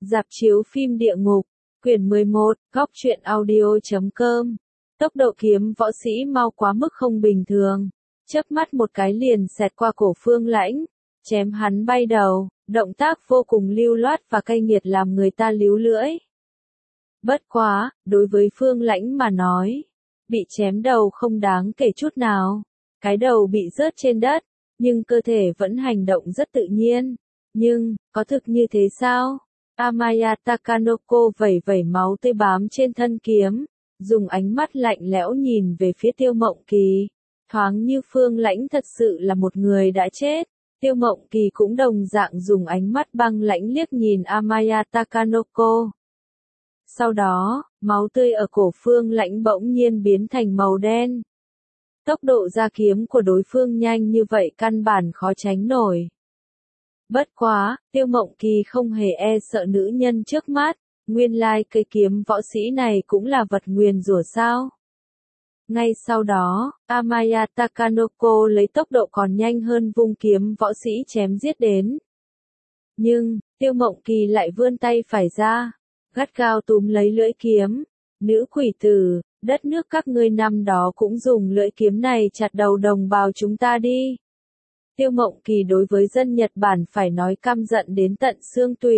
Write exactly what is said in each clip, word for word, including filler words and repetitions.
Rạp chiếu phim địa ngục, quyển mười một, góc truyện audio chấm com. Tốc độ kiếm võ sĩ mau quá mức không bình thường. Chớp mắt một cái liền xẹt qua cổ Phương Lãnh, chém hắn bay đầu, động tác vô cùng lưu loát và cay nghiệt làm người ta líu lưỡi. Bất quá, đối với Phương Lãnh mà nói, bị chém đầu không đáng kể chút nào. Cái đầu bị rớt trên đất, nhưng cơ thể vẫn hành động rất tự nhiên. Nhưng, có thực như thế sao? Amaya Takanoko vẩy vẩy máu tươi bám trên thân kiếm, dùng ánh mắt lạnh lẽo nhìn về phía Tiêu Mộng Kỳ. Thoáng như Phương Lãnh thật sự là một người đã chết. Tiêu Mộng Kỳ cũng đồng dạng dùng ánh mắt băng lãnh liếc nhìn Amaya Takanoko. Sau đó, máu tươi ở cổ Phương Lãnh bỗng nhiên biến thành màu đen. Tốc độ ra kiếm của đối phương nhanh như vậy căn bản khó tránh nổi. Bất quá, Tiêu Mộng Kỳ không hề e sợ nữ nhân trước mắt, nguyên lai cây kiếm võ sĩ này cũng là vật nguyền rủa sao. Ngay sau đó, Amaya Takanoko lấy tốc độ còn nhanh hơn vung kiếm võ sĩ chém giết đến. Nhưng, Tiêu Mộng Kỳ lại vươn tay phải ra, gắt gao túm lấy lưỡi kiếm. Nữ quỷ tử, đất nước các ngươi năm đó cũng dùng lưỡi kiếm này chặt đầu đồng bào chúng ta đi. Tiêu Mộng Kỳ đối với dân Nhật Bản phải nói căm giận đến tận xương tủy.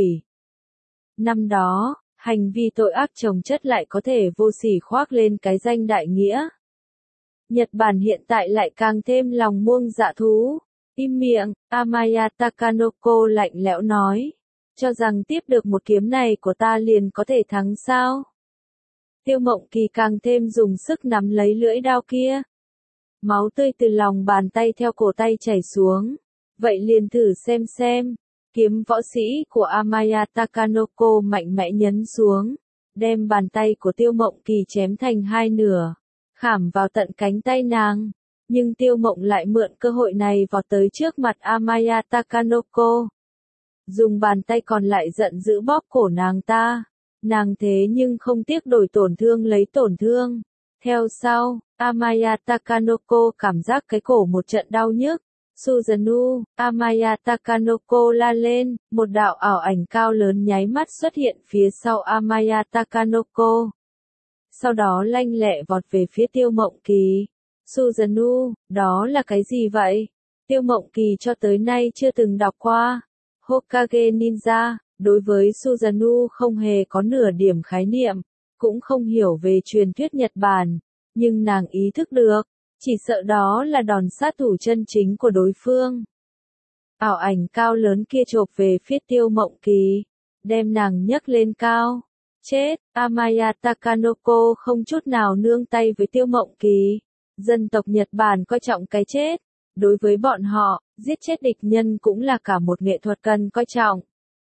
Năm đó, hành vi tội ác chồng chất lại có thể vô sỉ khoác lên cái danh đại nghĩa. Nhật Bản hiện tại lại càng thêm lòng muông dạ thú. Im miệng, Amaya Takanoko lạnh lẽo nói. Cho rằng tiếp được một kiếm này của ta liền có thể thắng sao? Tiêu Mộng Kỳ càng thêm dùng sức nắm lấy lưỡi đao kia. Máu tươi từ lòng bàn tay theo cổ tay chảy xuống. Vậy liền thử xem xem. Kiếm võ sĩ của Amaya Takanoko mạnh mẽ nhấn xuống, đem bàn tay của Tiêu Mộng Kỳ chém thành hai nửa, khảm vào tận cánh tay nàng. Nhưng Tiêu Mộng lại mượn cơ hội này vọt tới trước mặt Amaya Takanoko. Dùng bàn tay còn lại giận dữ bóp cổ nàng ta. Nàng thế nhưng không tiếc đổi tổn thương lấy tổn thương. Theo sau, Amaya Takanoko cảm giác cái cổ một trận đau nhức. Suzanu, Amaya Takanoko la lên, một đạo ảo ảnh cao lớn nháy mắt xuất hiện phía sau Amaya Takanoko. Sau đó lanh lẹ vọt về phía Tiêu Mộng Kỳ. Suzanu, đó là cái gì vậy? Tiêu Mộng Kỳ cho tới nay chưa từng đọc qua. Hokage Ninja, đối với Suzanu không hề có nửa điểm khái niệm, cũng không hiểu về truyền thuyết Nhật Bản, nhưng nàng ý thức được, chỉ sợ đó là đòn sát thủ chân chính của đối phương. Ảo ảnh cao lớn kia chộp về phía Tiêu Mộng Kỳ, đem nàng nhấc lên cao. Chết, Amaya Takanoko không chút nào nương tay với Tiêu Mộng Kỳ. Dân tộc Nhật Bản coi trọng cái chết. Đối với bọn họ, giết chết địch nhân cũng là cả một nghệ thuật cần coi trọng.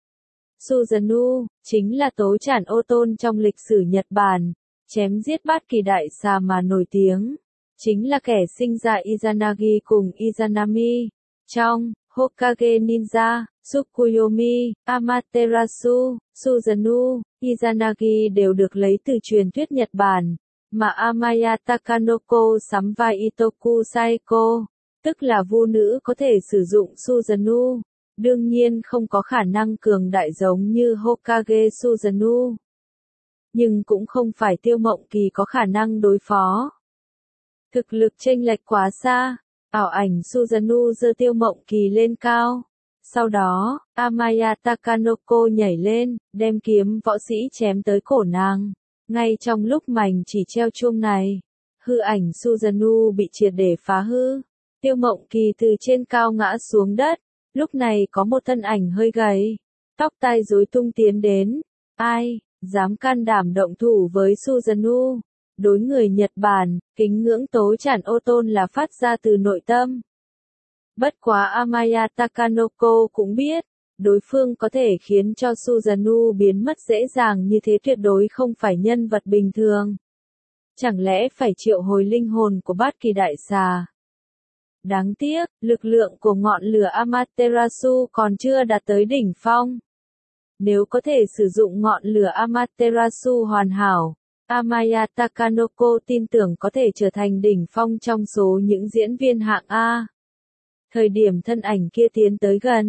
Suzanu, chính là tố trản ô tôn trong lịch sử Nhật Bản, chém giết bát kỳ đại xà mà nổi tiếng. Chính là kẻ sinh ra Izanagi cùng Izanami. Trong Hokage Ninja, Tsukuyomi, Amaterasu, Suzanu, Izanagi đều được lấy từ truyền thuyết Nhật Bản, mà Amaya Takanoko sắm vai Itoku Saeko, tức là vu nữ có thể sử dụng Suzanu. Đương nhiên không có khả năng cường đại giống như Hokage Suzanu. Nhưng cũng không phải Tiêu Mộng Kỳ có khả năng đối phó. Thực lực chênh lệch quá xa, ảo ảnh Suzanu giơ Tiêu Mộng Kỳ lên cao. Sau đó, Amaya Takanoko nhảy lên, đem kiếm võ sĩ chém tới cổ nàng. Ngay trong lúc mảnh chỉ treo chuông này, hư ảnh Suzanu bị triệt để phá hư. Tiêu Mộng Kỳ từ trên cao ngã xuống đất. Lúc này có một thân ảnh hơi gầy, tóc tai rối tung tiến đến. Ai, dám can đảm động thủ với Suzanu? Đối người Nhật Bản, kính ngưỡng tố trản ô tôn là phát ra từ nội tâm. Bất quá Amaya Takanoko cũng biết, đối phương có thể khiến cho Suzanu biến mất dễ dàng như thế tuyệt đối không phải nhân vật bình thường. Chẳng lẽ phải triệu hồi linh hồn của bát kỳ đại xà? Đáng tiếc, lực lượng của ngọn lửa Amaterasu còn chưa đạt tới đỉnh phong. Nếu có thể sử dụng ngọn lửa Amaterasu hoàn hảo, Amaya Takanoko tin tưởng có thể trở thành đỉnh phong trong số những diễn viên hạng A. Thời điểm thân ảnh kia tiến tới gần,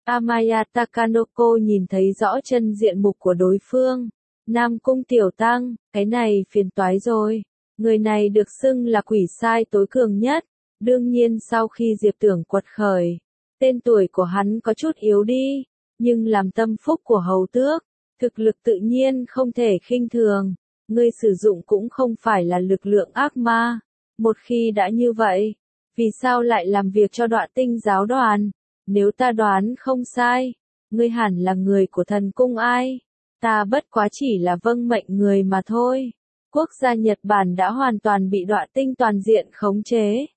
Amaya Takanoko nhìn thấy rõ chân diện mục của đối phương. Nam Cung Tiểu Tăng, cái này phiền toái rồi. Người này được xưng là quỷ sai tối cường nhất. Đương nhiên sau khi Diệp Tưởng quật khởi, tên tuổi của hắn có chút yếu đi, nhưng làm tâm phúc của hầu tước, thực lực tự nhiên không thể khinh thường. Ngươi sử dụng cũng không phải là lực lượng ác ma. Một khi đã như vậy, vì sao lại làm việc cho Đoạ Tinh giáo đoàn? Nếu ta đoán không sai, ngươi hẳn là người của thần cung ai? Ta bất quá chỉ là vâng mệnh người mà thôi. Quốc gia Nhật Bản đã hoàn toàn bị Đoạ Tinh toàn diện khống chế.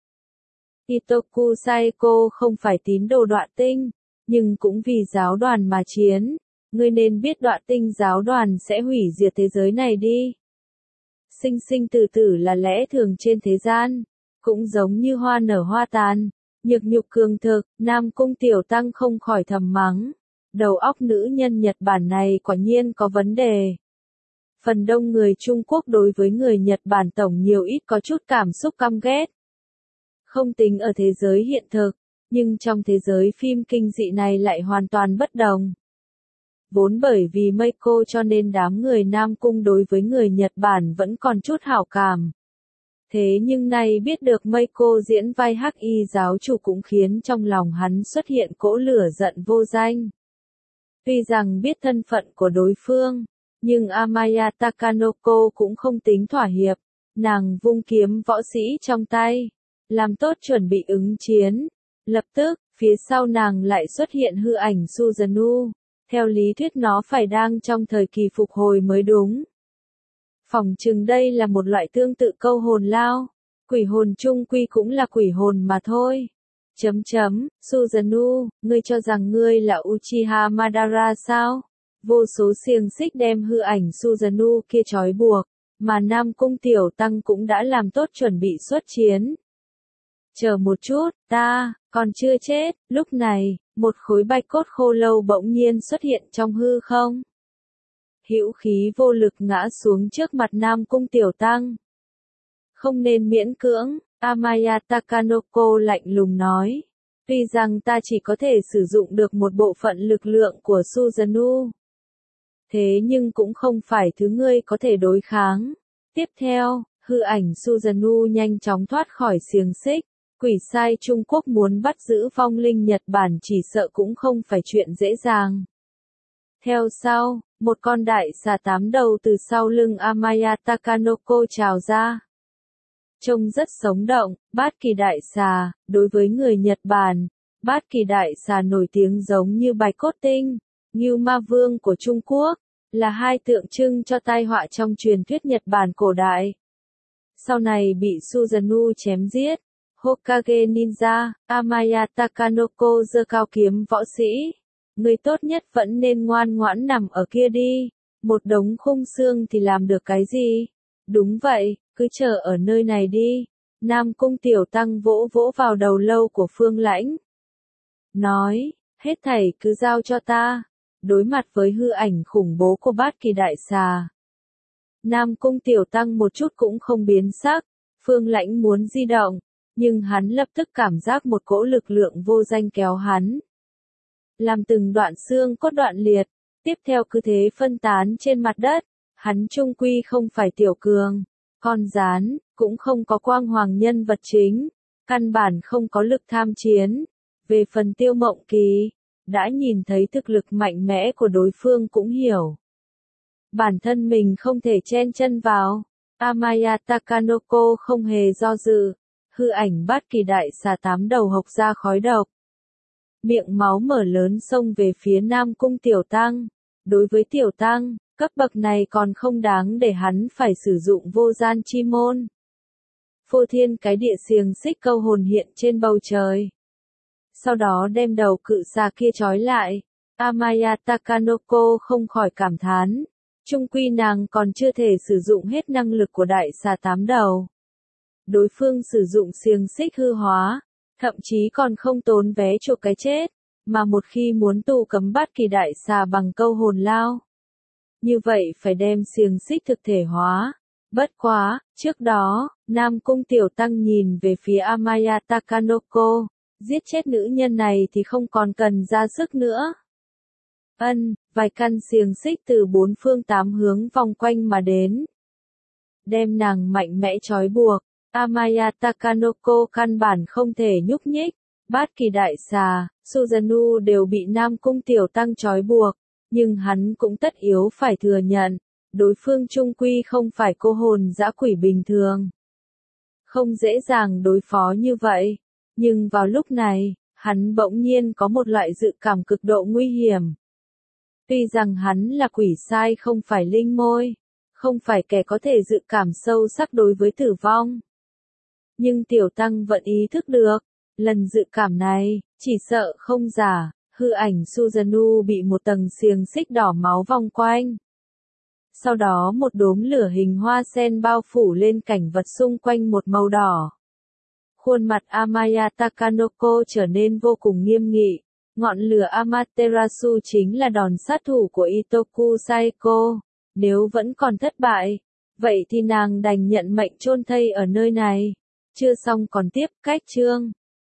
Itoku Saeko không phải tín đồ Đoạ Tinh, nhưng cũng vì giáo đoàn mà chiến. Ngươi nên biết Đoạ Tinh giáo đoàn sẽ hủy diệt thế giới này đi. Sinh sinh tử tử là lẽ thường trên thế gian, cũng giống như hoa nở hoa tàn, nhược nhục cường thực. Nam Cung Tiểu Tăng không khỏi thầm mắng. Đầu óc nữ nhân Nhật Bản này quả nhiên có vấn đề. Phần đông người Trung Quốc đối với người Nhật Bản tổng nhiều ít có chút cảm xúc căm ghét. Không tính ở thế giới hiện thực, nhưng trong thế giới phim kinh dị này lại hoàn toàn bất đồng. Vốn bởi vì Meiko cho nên đám người Nam Cung đối với người Nhật Bản vẫn còn chút hảo cảm. Thế nhưng nay biết được Meiko diễn vai Hắc Y giáo chủ cũng khiến trong lòng hắn xuất hiện cỗ lửa giận vô danh. Tuy rằng biết thân phận của đối phương, nhưng Amaya Takanoko cũng không tính thỏa hiệp. Nàng vung kiếm võ sĩ trong tay, làm tốt chuẩn bị ứng chiến. Lập tức, phía sau nàng lại xuất hiện hư ảnh Suzanu. Theo lý thuyết nó phải đang trong thời kỳ phục hồi mới đúng. Phỏng chừng đây là một loại tương tự câu hồn lao. Quỷ hồn chung quy cũng là quỷ hồn mà thôi. Chấm chấm, Suzanu, ngươi cho rằng ngươi là Uchiha Madara sao? Vô số xiềng xích đem hư ảnh Suzanu kia trói buộc, mà Nam Cung Tiểu Tăng cũng đã làm tốt chuẩn bị xuất chiến. Chờ một chút, ta, còn chưa chết. Lúc này, một khối bạch cốt khô lâu bỗng nhiên xuất hiện trong hư không. Hữu khí vô lực ngã xuống trước mặt Nam Cung Tiểu Tăng. Không nên miễn cưỡng, Amaya Takanoko lạnh lùng nói. Tuy rằng ta chỉ có thể sử dụng được một bộ phận lực lượng của Suzanu. Thế nhưng cũng không phải thứ ngươi có thể đối kháng. Tiếp theo, hư ảnh Suzanu nhanh chóng thoát khỏi xiềng xích. Quỷ sai Trung Quốc muốn bắt giữ vong linh Nhật Bản chỉ sợ cũng không phải chuyện dễ dàng. Theo sau, một con đại xà tám đầu từ sau lưng Amaya Takanoko trào ra. Trông rất sống động. Bát kỳ đại xà, đối với người Nhật Bản, bát kỳ đại xà nổi tiếng giống như bạch cốt tinh, Ngưu Ma Vương của Trung Quốc, là hai tượng trưng cho tai họa trong truyền thuyết Nhật Bản cổ đại. Sau này bị Suzanu chém giết. Hokage Ninja, Amaya Takanoko giơ cao kiếm võ sĩ. Người tốt nhất vẫn nên ngoan ngoãn nằm ở kia đi. Một đống khung xương thì làm được cái gì? Đúng vậy, cứ chờ ở nơi này đi. Nam Cung Tiểu Tăng vỗ vỗ vào đầu lâu của Phương Lãnh. Nói, hết thảy cứ giao cho ta. Đối mặt với hư ảnh khủng bố của bát kỳ đại xà. Nam Cung Tiểu Tăng một chút cũng không biến sắc. Phương Lãnh muốn di động. Nhưng hắn lập tức cảm giác một cỗ lực lượng vô danh kéo hắn. Làm từng đoạn xương cốt đoạn liệt, tiếp theo cứ thế phân tán trên mặt đất. Hắn trung quy không phải tiểu cường, con rán, cũng không có quang hoàng nhân vật chính, căn bản không có lực tham chiến. Về phần Tiêu Mộng Kỳ, đã nhìn thấy thực lực mạnh mẽ của đối phương cũng hiểu. Bản thân mình không thể chen chân vào, Amaya Takanoko không hề do dự. Hư ảnh bát kỳ đại xà tám đầu hộc ra khói độc. Miệng máu mở lớn xông về phía Nam Cung Tiểu Tăng. Đối với Tiểu Tăng, cấp bậc này còn không đáng để hắn phải sử dụng vô gian chi môn. Phô thiên cái địa xiềng xích câu hồn hiện trên bầu trời. Sau đó đem đầu cự xà kia trói lại. Amaya Takanoko không khỏi cảm thán. Trung quy nàng còn chưa thể sử dụng hết năng lực của đại xà tám đầu. Đối phương sử dụng xiềng xích hư hóa, thậm chí còn không tốn vé chuộc cái chết, mà một khi muốn tù cấm bát kỳ đại xà bằng câu hồn lao. Như vậy phải đem xiềng xích thực thể hóa. Bất quá, trước đó, Nam Cung Tiểu Tăng nhìn về phía Amaya Takanoko, Giết chết nữ nhân này thì không còn cần ra sức nữa. Ân, vài căn xiềng xích từ bốn phương tám hướng vòng quanh mà đến. Đem nàng mạnh mẽ trói buộc, Amaya Takanoko căn bản không thể nhúc nhích. Bát Kỳ Đại Xà, Suzanu đều bị Nam Cung Tiểu Tăng trói buộc, nhưng hắn cũng tất yếu phải thừa nhận, đối phương chung quy không phải cô hồn dã quỷ bình thường. Không dễ dàng đối phó như vậy, nhưng vào lúc này, hắn bỗng nhiên có một loại dự cảm cực độ nguy hiểm. Tuy rằng hắn là quỷ sai không phải linh môi, không phải kẻ có thể dự cảm sâu sắc đối với tử vong. Nhưng Tiểu Tăng vẫn ý thức được, lần dự cảm này, chỉ sợ không giả, hư ảnh Suzanu bị một tầng xiềng xích đỏ máu vòng quanh. Sau đó một đốm lửa hình hoa sen bao phủ lên cảnh vật xung quanh một màu đỏ. Khuôn mặt Amaya Takanoko trở nên vô cùng nghiêm nghị. Ngọn lửa Amaterasu chính là đòn sát thủ của Itoku Saeko. Nếu vẫn còn thất bại, vậy thì nàng đành nhận mệnh chôn thây ở nơi này. Chưa xong còn tiếp, cách chương.